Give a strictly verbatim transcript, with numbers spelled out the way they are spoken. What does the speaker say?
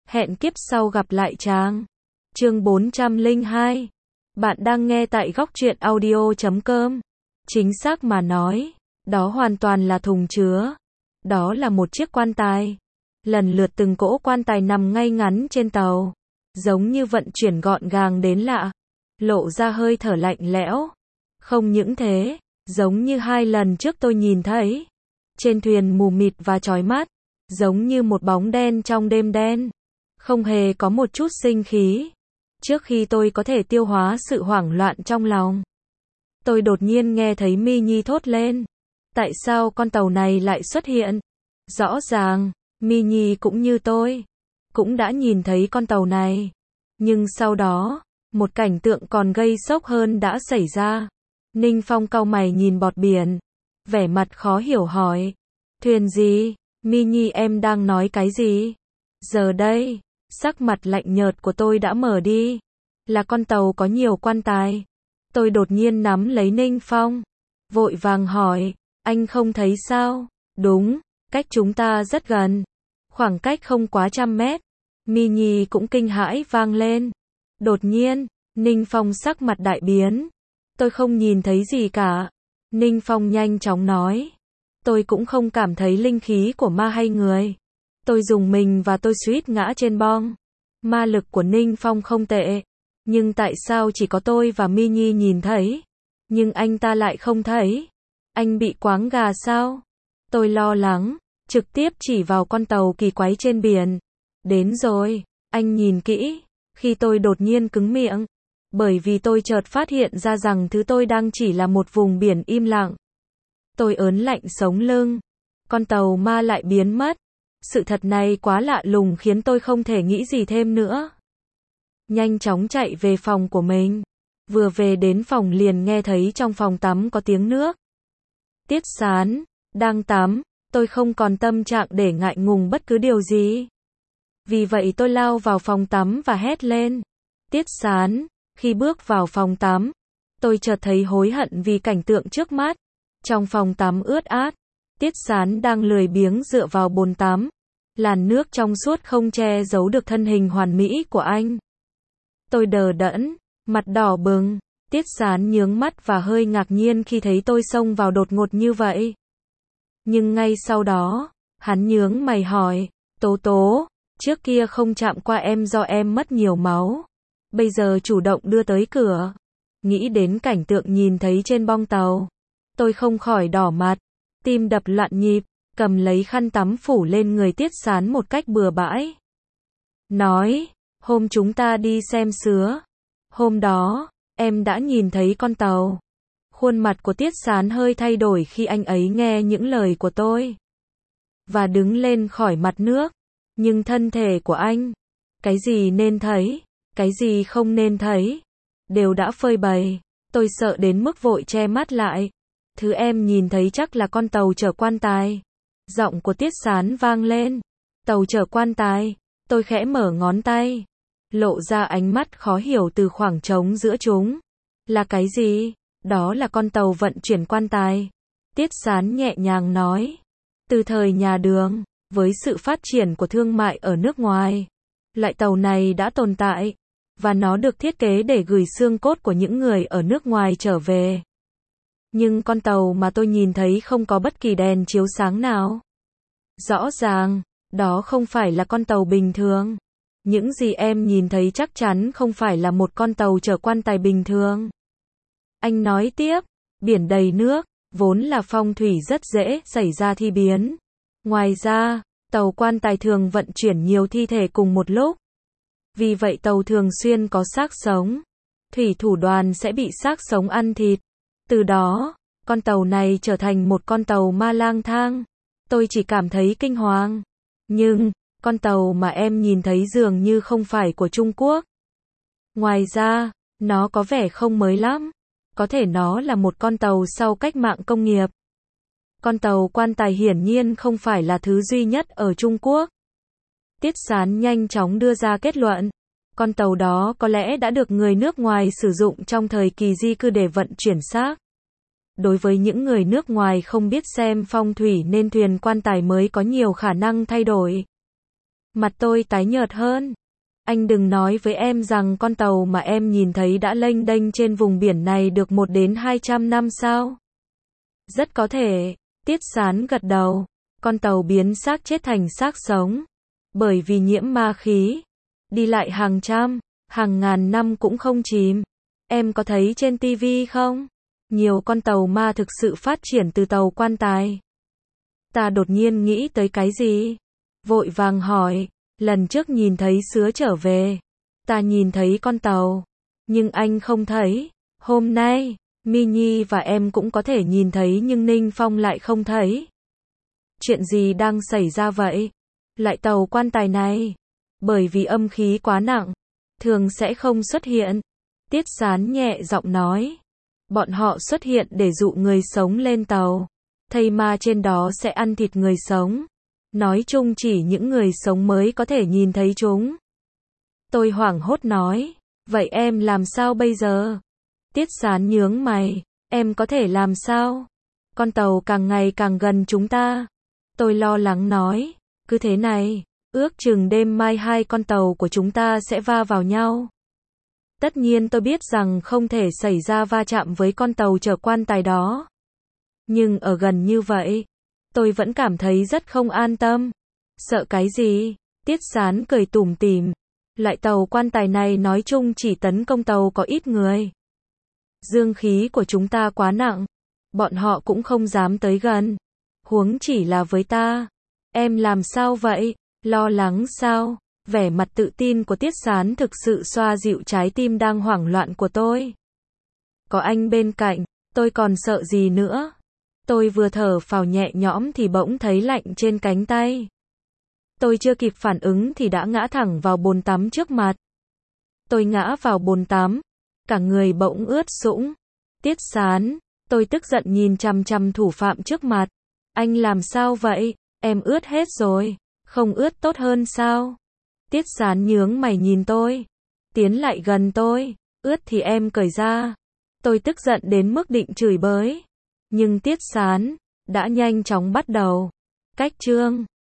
Hẹn kiếp sau gặp lại chàng. Chương bốn trăm lẻ hai. Bạn đang nghe tại góc truyện audio chấm com. Chính xác mà nói, đó hoàn toàn là thùng chứa. Đó là một chiếc quan tài. Lần lượt từng cỗ quan tài nằm ngay ngắn trên tàu, giống như vận chuyển gọn gàng đến lạ, lộ ra hơi thở lạnh lẽo. Không những thế, giống như hai lần trước tôi nhìn thấy, trên thuyền mù mịt và chói mắt, giống như một bóng đen trong đêm đen, không hề có một chút sinh khí. Trước khi tôi có thể tiêu hóa sự hoảng loạn trong lòng, tôi đột nhiên nghe thấy Mi Nhi thốt lên. Tại sao con tàu này lại xuất hiện? Rõ ràng, Mi Nhi cũng như tôi, cũng đã nhìn thấy con tàu này. Nhưng sau đó, một cảnh tượng còn gây sốc hơn đã xảy ra. Ninh Phong cau mày nhìn bọt biển, vẻ mặt khó hiểu hỏi. Thuyền gì? Mi Nhi em đang nói cái gì? Giờ đây, sắc mặt lạnh nhợt của tôi đã mở đi. Là con tàu có nhiều quan tài. Tôi đột nhiên nắm lấy Ninh Phong, vội vàng hỏi, anh không thấy sao? Đúng, cách chúng ta rất gần, khoảng cách không quá trăm mét. Mi Nhi cũng kinh hãi vang lên. Đột nhiên, Ninh Phong sắc mặt đại biến. Tôi không nhìn thấy gì cả. Ninh Phong nhanh chóng nói. Tôi cũng không cảm thấy linh khí của ma hay người. Tôi dùng mình và tôi suýt ngã trên bong. Ma lực của Ninh Phong không tệ. Nhưng tại sao chỉ có tôi và Mi Nhi nhìn thấy? Nhưng anh ta lại không thấy. Anh bị quáng gà sao? Tôi lo lắng, trực tiếp chỉ vào con tàu kỳ quái trên biển. Đến rồi, anh nhìn kỹ. Khi tôi đột nhiên cứng miệng, bởi vì tôi chợt phát hiện ra rằng thứ tôi đang chỉ là một vùng biển im lặng. Tôi ớn lạnh sống lưng. Con tàu ma lại biến mất. Sự thật này quá lạ lùng khiến tôi không thể nghĩ gì thêm nữa. Nhanh chóng chạy về phòng của mình. Vừa về đến phòng liền nghe thấy trong phòng tắm có tiếng nước. Tiết Sán đang tắm, tôi không còn tâm trạng để ngại ngùng bất cứ điều gì. Vì vậy tôi lao vào phòng tắm và hét lên. Tiết Sán, khi bước vào phòng tắm, tôi chợt thấy hối hận vì cảnh tượng trước mắt. Trong phòng tắm ướt át, Tiết Sán đang lười biếng dựa vào bồn tắm. Làn nước trong suốt không che giấu được thân hình hoàn mỹ của anh. Tôi đờ đẫn, mặt đỏ bừng. Tiết Sán nhướng mắt và hơi ngạc nhiên khi thấy tôi xông vào đột ngột như vậy. Nhưng ngay sau đó, hắn nhướng mày hỏi, Tố Tố, trước kia không chạm qua em do em mất nhiều máu. Bây giờ chủ động đưa tới cửa. Nghĩ đến cảnh tượng nhìn thấy trên bong tàu, tôi không khỏi đỏ mặt, tim đập loạn nhịp, cầm lấy khăn tắm phủ lên người Tiết Sán một cách bừa bãi. Nói, hôm chúng ta đi xem sứa, hôm đó, em đã nhìn thấy con tàu. Khuôn mặt của Tiết Sán hơi thay đổi khi anh ấy nghe những lời của tôi. Và đứng lên khỏi mặt nước. Nhưng thân thể của anh, cái gì nên thấy, cái gì không nên thấy, đều đã phơi bày. Tôi sợ đến mức vội che mắt lại. Thứ em nhìn thấy chắc là con tàu chở quan tài. Giọng của Tiết Sán vang lên. Tàu chở quan tài. Tôi khẽ mở ngón tay, lộ ra ánh mắt khó hiểu từ khoảng trống giữa chúng. Là cái gì? Đó là con tàu vận chuyển quan tài. Tiết Sán nhẹ nhàng nói. Từ thời nhà Đường, với sự phát triển của thương mại ở nước ngoài, loại tàu này đã tồn tại, và nó được thiết kế để gửi xương cốt của những người ở nước ngoài trở về. Nhưng con tàu mà tôi nhìn thấy không có bất kỳ đèn chiếu sáng nào. Rõ ràng, đó không phải là con tàu bình thường. Những gì em nhìn thấy chắc chắn không phải là một con tàu chở quan tài bình thường. Anh nói tiếp, biển đầy nước, vốn là phong thủy rất dễ xảy ra thi biến. Ngoài ra, tàu quan tài thường vận chuyển nhiều thi thể cùng một lúc. Vì vậy tàu thường xuyên có xác sống. Thủy thủ đoàn sẽ bị xác sống ăn thịt. Từ đó, con tàu này trở thành một con tàu ma lang thang. Tôi chỉ cảm thấy kinh hoàng. Nhưng, con tàu mà em nhìn thấy dường như không phải của Trung Quốc. Ngoài ra, nó có vẻ không mới lắm. Có thể nó là một con tàu sau cách mạng công nghiệp. Con tàu quan tài hiển nhiên không phải là thứ duy nhất ở Trung Quốc. Tiết Sán nhanh chóng đưa ra kết luận. Con tàu đó có lẽ đã được người nước ngoài sử dụng trong thời kỳ di cư để vận chuyển xác. Đối với những người nước ngoài không biết xem phong thủy nên thuyền quan tài mới có nhiều khả năng thay đổi. Mặt tôi tái nhợt hơn. Anh đừng nói với em rằng con tàu mà em nhìn thấy đã lênh đênh trên vùng biển này được một đến hai trăm năm sao? Rất có thể. Tiết Sán gật đầu. Con tàu biến xác chết thành xác sống. Bởi vì nhiễm ma khí. Đi lại hàng trăm, hàng ngàn năm cũng không chìm. Em có thấy trên tivi không? Nhiều con tàu ma thực sự phát triển từ tàu quan tài. Ta đột nhiên nghĩ tới cái gì? Vội vàng hỏi. Lần trước nhìn thấy sứa trở về. Ta nhìn thấy con tàu. Nhưng anh không thấy. Hôm nay, My Nhi và em cũng có thể nhìn thấy nhưng Ninh Phong lại không thấy. Chuyện gì đang xảy ra vậy? Lại tàu quan tài này. Bởi vì âm khí quá nặng. Thường sẽ không xuất hiện. Tiết Sán nhẹ giọng nói. Bọn họ xuất hiện để dụ người sống lên tàu. Thây ma trên đó sẽ ăn thịt người sống. Nói chung chỉ những người sống mới có thể nhìn thấy chúng. Tôi hoảng hốt nói. Vậy em làm sao bây giờ? Tiết Sán nhướng mày. Em có thể làm sao? Con tàu càng ngày càng gần chúng ta. Tôi lo lắng nói. Cứ thế này, ước chừng đêm mai hai con tàu của chúng ta sẽ va vào nhau. Tất nhiên tôi biết rằng không thể xảy ra va chạm với con tàu chở quan tài đó. Nhưng ở gần như vậy, tôi vẫn cảm thấy rất không an tâm. Sợ cái gì? Tiết Sán cười tủm tỉm. Loại tàu quan tài này nói chung chỉ tấn công tàu có ít người. Dương khí của chúng ta quá nặng. Bọn họ cũng không dám tới gần. Huống chỉ là với ta. Em làm sao vậy? Lo lắng sao? Vẻ mặt tự tin của Tiết Sán thực sự xoa dịu trái tim đang hoảng loạn của tôi. Có anh bên cạnh, tôi còn sợ gì nữa? Tôi vừa thở phào nhẹ nhõm thì bỗng thấy lạnh trên cánh tay. Tôi chưa kịp phản ứng thì đã ngã thẳng vào bồn tắm trước mặt. Tôi ngã vào bồn tắm, cả người bỗng ướt sũng. Tiết Sán, tôi tức giận nhìn chằm chằm thủ phạm trước mặt. Anh làm sao vậy? Em ướt hết rồi, không ướt tốt hơn sao? Tiết Sán nhướng mày nhìn tôi, tiến lại gần tôi. Ướt thì em cởi ra. Tôi tức giận đến mức định chửi bới. Nhưng Tiết Sán đã nhanh chóng bắt đầu. Cách chương